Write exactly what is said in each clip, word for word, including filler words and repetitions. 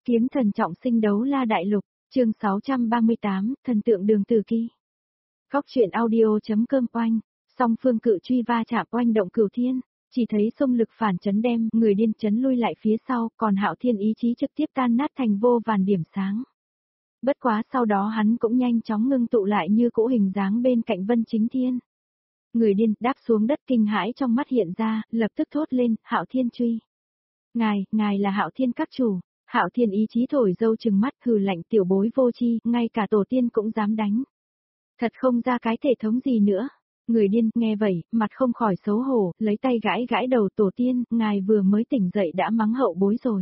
Kiếm thần trọng sinh đấu la đại lục, chương sáu trăm ba mươi tám, thần tượng Đường Tử Kỳ. Góc truyện audio.com oanh, song phương cự truy va chạm oanh động cửu thiên, chỉ thấy xung lực phản chấn đem người điên chấn lui lại phía sau, còn Hạo Thiên ý chí trực tiếp tan nát thành vô vàn điểm sáng. Bất quá sau đó hắn cũng nhanh chóng ngưng tụ lại như cũ hình dáng bên cạnh Vân Chính Thiên. Người điên đáp xuống đất kinh hãi trong mắt hiện ra, lập tức thốt lên, Hạo Thiên truy. Ngài, ngài là Hạo Thiên các chủ. Hạo Thiên ý chí thổi dâu trừng mắt hừ lạnh tiểu bối vô chi, ngay cả tổ tiên cũng dám đánh. Thật không ra cái thể thống gì nữa. Người điên nghe vậy, mặt không khỏi xấu hổ, lấy tay gãi gãi đầu tổ tiên, ngài vừa mới tỉnh dậy đã mắng hậu bối rồi.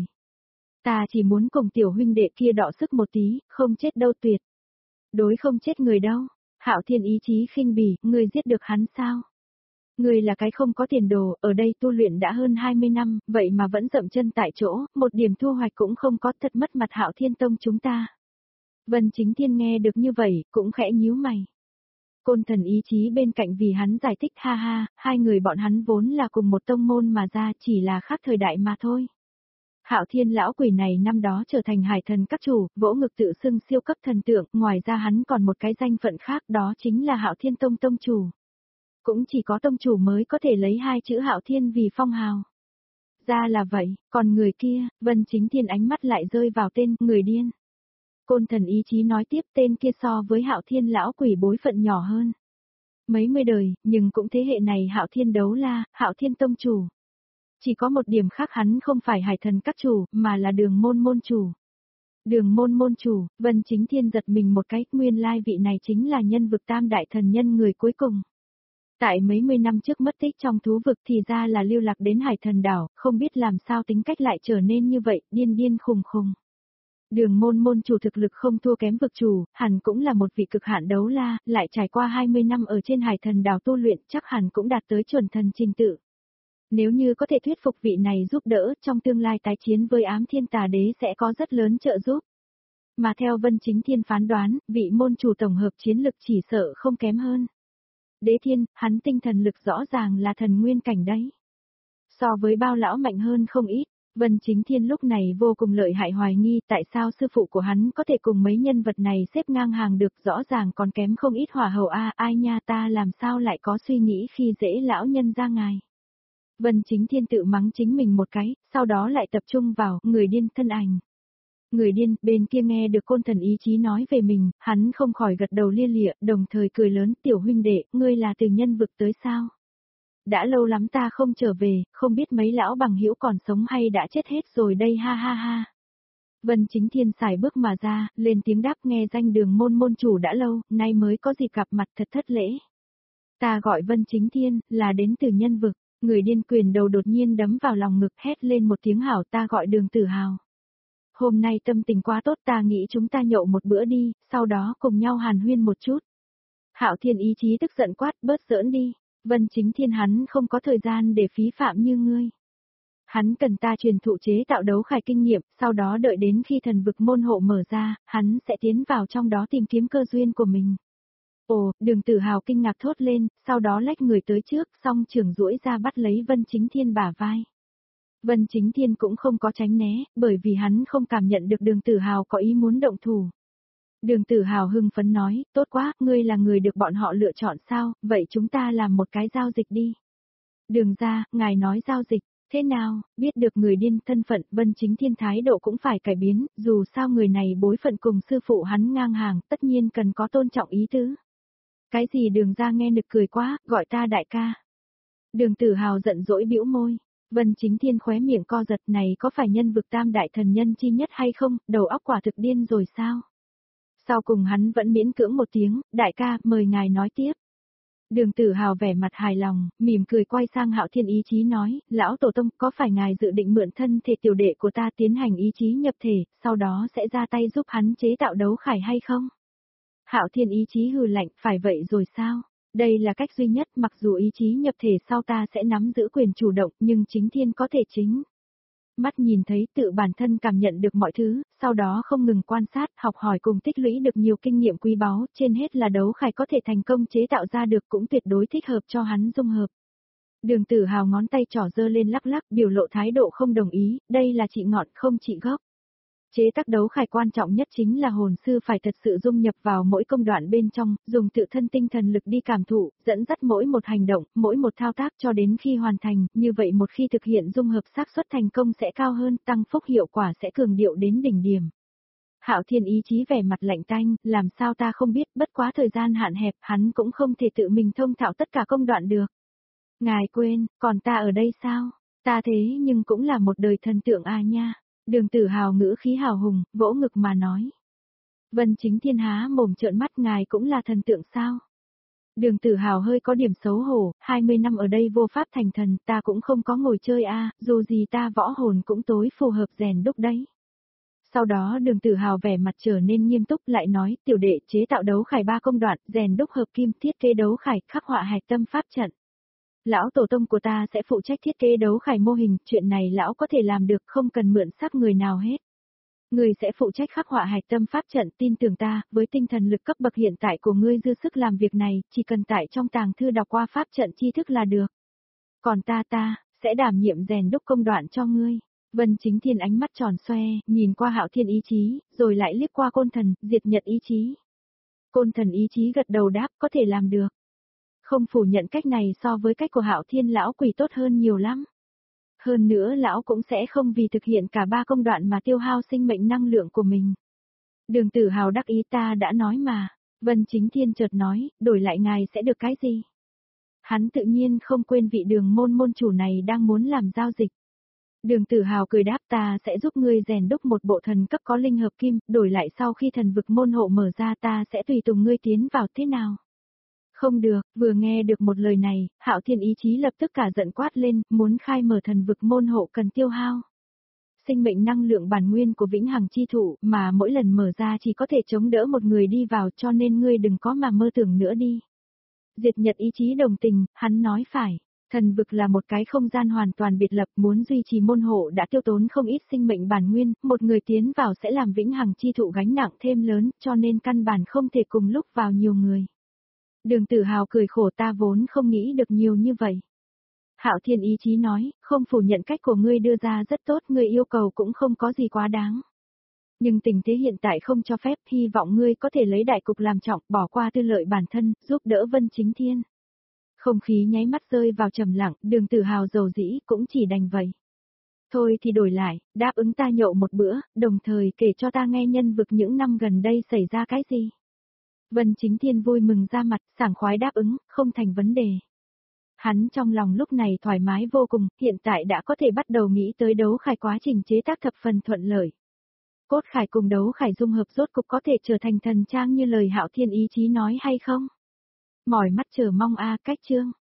Ta chỉ muốn cùng tiểu huynh đệ kia đọ sức một tí, không chết đâu tuyệt. Đối không chết người đâu. Hạo Thiên ý chí khinh bỉ, ngươi giết được hắn sao? Người là cái không có tiền đồ, ở đây tu luyện đã hơn hai mươi năm, vậy mà vẫn dậm chân tại chỗ, một điểm thu hoạch cũng không có, thật mất mặt Hạo Thiên Tông chúng ta. Vân Chính Thiên nghe được như vậy, cũng khẽ nhíu mày. Côn thần ý chí bên cạnh vì hắn giải thích ha ha, hai người bọn hắn vốn là cùng một tông môn mà ra, chỉ là khác thời đại mà thôi. Hạo Thiên lão quỷ này năm đó trở thành hải thần các chủ, vỗ ngực tự xưng siêu cấp thần tượng, ngoài ra hắn còn một cái danh phận khác đó chính là Hạo Thiên Tông tông chủ. Cũng chỉ có tông chủ mới có thể lấy hai chữ Hạo Thiên vì phong hào. Ra là vậy, còn người kia, Vân Chính Thiên ánh mắt lại rơi vào tên người điên. Côn thần ý chí nói tiếp tên kia so với Hạo Thiên lão quỷ bối phận nhỏ hơn. Mấy mươi đời, nhưng cũng thế hệ này Hạo Thiên đấu la, Hạo Thiên tông chủ. Chỉ có một điểm khác hắn không phải hải thần các chủ, mà là đường môn môn chủ. Đường môn môn chủ, Vân Chính Thiên giật mình một cái, nguyên lai vị này chính là nhân vực tam đại thần nhân người cuối cùng. Tại mấy mươi năm trước mất tích trong thú vực thì ra là lưu lạc đến hải thần đảo, không biết làm sao tính cách lại trở nên như vậy, điên điên khùng khùng. Đường môn môn chủ thực lực không thua kém vực chủ, hẳn cũng là một vị cực hạn đấu la, lại trải qua hai mươi năm ở trên hải thần đảo tu luyện, chắc hẳn cũng đạt tới chuẩn thần trình tự. Nếu như có thể thuyết phục vị này giúp đỡ, trong tương lai tái chiến với ám thiên tà đế sẽ có rất lớn trợ giúp. Mà theo Vân Chính Thiên phán đoán, vị môn chủ tổng hợp chiến lực chỉ sợ không kém hơn. Đế Thiên, hắn tinh thần lực rõ ràng là thần nguyên cảnh đấy. So với bao lão mạnh hơn không ít, Vân Chính Thiên lúc này vô cùng lợi hại hoài nghi tại sao sư phụ của hắn có thể cùng mấy nhân vật này xếp ngang hàng được, rõ ràng còn kém không ít hỏa hậu a, ai nha, ta làm sao lại có suy nghĩ khi dễ lão nhân ra ngài. Vân Chính Thiên tự mắng chính mình một cái, sau đó lại tập trung vào người điên thân ảnh. Người điên, bên kia nghe được côn thần ý chí nói về mình, hắn không khỏi gật đầu lia lịa, đồng thời cười lớn, tiểu huynh đệ, ngươi là từ nhân vực tới sao? Đã lâu lắm ta không trở về, không biết mấy lão bằng hữu còn sống hay đã chết hết rồi đây ha ha ha. Vân Chính Thiên xài bước mà ra, lên tiếng đáp, nghe danh đường môn môn chủ đã lâu, nay mới có dịp gặp mặt thật thất lễ. Ta gọi Vân Chính Thiên, là đến từ nhân vực, người điên quyền đầu đột nhiên đấm vào lòng ngực hét lên một tiếng hảo, ta gọi Đường Tử Hào. Hôm nay tâm tình quá tốt, ta nghĩ chúng ta nhậu một bữa đi, sau đó cùng nhau hàn huyên một chút. Hạo Thiên ý chí tức giận quát, bớt giỡn đi, Vân Chính Thiên hắn không có thời gian để phí phạm như ngươi. Hắn cần ta truyền thụ chế tạo đấu khải kinh nghiệm, sau đó đợi đến khi thần vực môn hộ mở ra, hắn sẽ tiến vào trong đó tìm kiếm cơ duyên của mình. Ồ, Đường Tử Hào kinh ngạc thốt lên, sau đó lách người tới trước, song trưởng duỗi ra bắt lấy Vân Chính Thiên bả vai. Vân Chính Thiên cũng không có tránh né, bởi vì hắn không cảm nhận được Đường Tử Hào có ý muốn động thủ. Đường Tử Hào hưng phấn nói, tốt quá, ngươi là người được bọn họ lựa chọn sao, vậy chúng ta làm một cái giao dịch đi. Đường ra, ngài nói giao dịch, thế nào, biết được người điên thân phận, Vân Chính Thiên thái độ cũng phải cải biến, dù sao người này bối phận cùng sư phụ hắn ngang hàng, tất nhiên cần có tôn trọng ý tứ. Cái gì đường ra nghe nực cười quá, gọi ta đại ca. Đường Tử Hào giận dỗi bĩu môi. Vân Chính Thiên khóe miệng co giật, này có phải nhân vực tam đại thần nhân chi nhất hay không, đầu óc quả thực điên rồi sao? Sau cùng hắn vẫn miễn cưỡng một tiếng, đại ca, mời ngài nói tiếp. Đường Tử Hào vẻ mặt hài lòng, mỉm cười quay sang Hạo Thiên ý chí nói, lão tổ tông, có phải ngài dự định mượn thân thể tiểu đệ của ta tiến hành ý chí nhập thể, sau đó sẽ ra tay giúp hắn chế tạo đấu khải hay không? Hạo Thiên ý chí hừ lạnh, phải vậy rồi sao? Đây là cách duy nhất, mặc dù ý chí nhập thể sau ta sẽ nắm giữ quyền chủ động, nhưng chính thiên có thể chính. Mắt nhìn thấy tự bản thân cảm nhận được mọi thứ, sau đó không ngừng quan sát, học hỏi cùng tích lũy được nhiều kinh nghiệm quý báu, trên hết là đấu khải có thể thành công chế tạo ra được cũng tuyệt đối thích hợp cho hắn dung hợp. Đường Tử Hào ngón tay trỏ giơ lên lắc lắc, biểu lộ thái độ không đồng ý, đây là trị ngọn không trị gốc. Chế tác đấu khải quan trọng nhất chính là hồn sư phải thật sự dung nhập vào mỗi công đoạn bên trong, dùng tự thân tinh thần lực đi cảm thụ, dẫn dắt mỗi một hành động, mỗi một thao tác cho đến khi hoàn thành, như vậy một khi thực hiện dung hợp xác suất thành công sẽ cao hơn, tăng phúc hiệu quả sẽ cường điệu đến đỉnh điểm. Hạo Thiên ý chí vẻ mặt lạnh tanh, làm sao ta không biết, bất quá thời gian hạn hẹp, hắn cũng không thể tự mình thông thạo tất cả công đoạn được. Ngài quên, còn ta ở đây sao? Ta thế nhưng cũng là một đời thần tượng à nha. Đường Tử Hào ngữ khí hào hùng, vỗ ngực mà nói. Vân Chính Thiên há mồm trợn mắt, ngài cũng là thần tượng sao? Đường Tử Hào hơi có điểm xấu hổ, hai mươi năm ở đây vô pháp thành thần, ta cũng không có ngồi chơi a, à, dù gì ta võ hồn cũng tối phù hợp rèn đúc đấy. Sau đó Đường Tử Hào vẻ mặt trở nên nghiêm túc lại nói, tiểu đệ chế tạo đấu khải ba công đoạn, rèn đúc hợp kim, thiết kế đấu khải, khắc họa hạch tâm pháp trận. Lão tổ tông của ta sẽ phụ trách thiết kế đấu khải mô hình, chuyện này lão có thể làm được, không cần mượn xác người nào hết. Ngươi sẽ phụ trách khắc họa hạch tâm pháp trận, tin tưởng ta, với tinh thần lực cấp bậc hiện tại của ngươi dư sức làm việc này, chỉ cần tại trong tàng thư đọc qua pháp trận tri thức là được. Còn ta ta, sẽ đảm nhiệm rèn đúc công đoạn cho ngươi. Vân Chính Thiên ánh mắt tròn xoe, nhìn qua Hạo Thiên ý chí, rồi lại liếc qua Côn Thần, Diệt Nhật ý chí. Côn Thần ý chí gật đầu đáp, có thể làm được. Không phủ nhận cách này so với cách của Hạo Thiên lão quỷ tốt hơn nhiều lắm. Hơn nữa lão cũng sẽ không vì thực hiện cả ba công đoạn mà tiêu hao sinh mệnh năng lượng của mình. Đường Tử Hào đắc ý, ta đã nói mà. Vân Chính Thiên chợt nói, đổi lại ngài sẽ được cái gì? Hắn tự nhiên không quên vị Đường môn môn chủ này đang muốn làm giao dịch. Đường Tử Hào cười đáp, ta sẽ giúp ngươi rèn đúc một bộ thần cấp có linh hợp kim, đổi lại sau khi thần vực môn hộ mở ra ta sẽ tùy tùng ngươi tiến vào, thế nào? Không được, vừa nghe được một lời này, Hạo Thiên ý chí lập tức cả giận quát lên, muốn khai mở thần vực môn hộ cần tiêu hao sinh mệnh năng lượng bản nguyên của vĩnh hằng chi thụ, mà mỗi lần mở ra chỉ có thể chống đỡ một người đi vào, cho nên ngươi đừng có mà mơ tưởng nữa đi. Diệt Nhật ý chí đồng tình, hắn nói phải. Thần vực là một cái không gian hoàn toàn biệt lập, muốn duy trì môn hộ đã tiêu tốn không ít sinh mệnh bản nguyên, một người tiến vào sẽ làm vĩnh hằng chi thụ gánh nặng thêm lớn, cho nên căn bản không thể cùng lúc vào nhiều người. Đường Tử Hào cười khổ, ta vốn không nghĩ được nhiều như vậy. Hạo Thiên ý chí nói, không phủ nhận cách của ngươi đưa ra rất tốt, ngươi yêu cầu cũng không có gì quá đáng. Nhưng tình thế hiện tại không cho phép, hy vọng ngươi có thể lấy đại cục làm trọng, bỏ qua tư lợi bản thân, giúp đỡ Vân Chính Thiên. Không khí nháy mắt rơi vào trầm lặng, Đường Tử Hào dầu dĩ cũng chỉ đành vậy. Thôi thì đổi lại, đáp ứng ta nhậu một bữa, đồng thời kể cho ta nghe nhân vực những năm gần đây xảy ra cái gì. Vân Chính Thiên vui mừng ra mặt, sảng khoái đáp ứng, không thành vấn đề. Hắn trong lòng lúc này thoải mái vô cùng, hiện tại đã có thể bắt đầu nghĩ tới đấu khải, quá trình chế tác thập phần thuận lợi. Cốt khải cùng đấu khải dung hợp rốt cục có thể trở thành thần trang như lời Hạo Thiên ý chí nói hay không? Mỏi mắt chờ mong a, cách chương.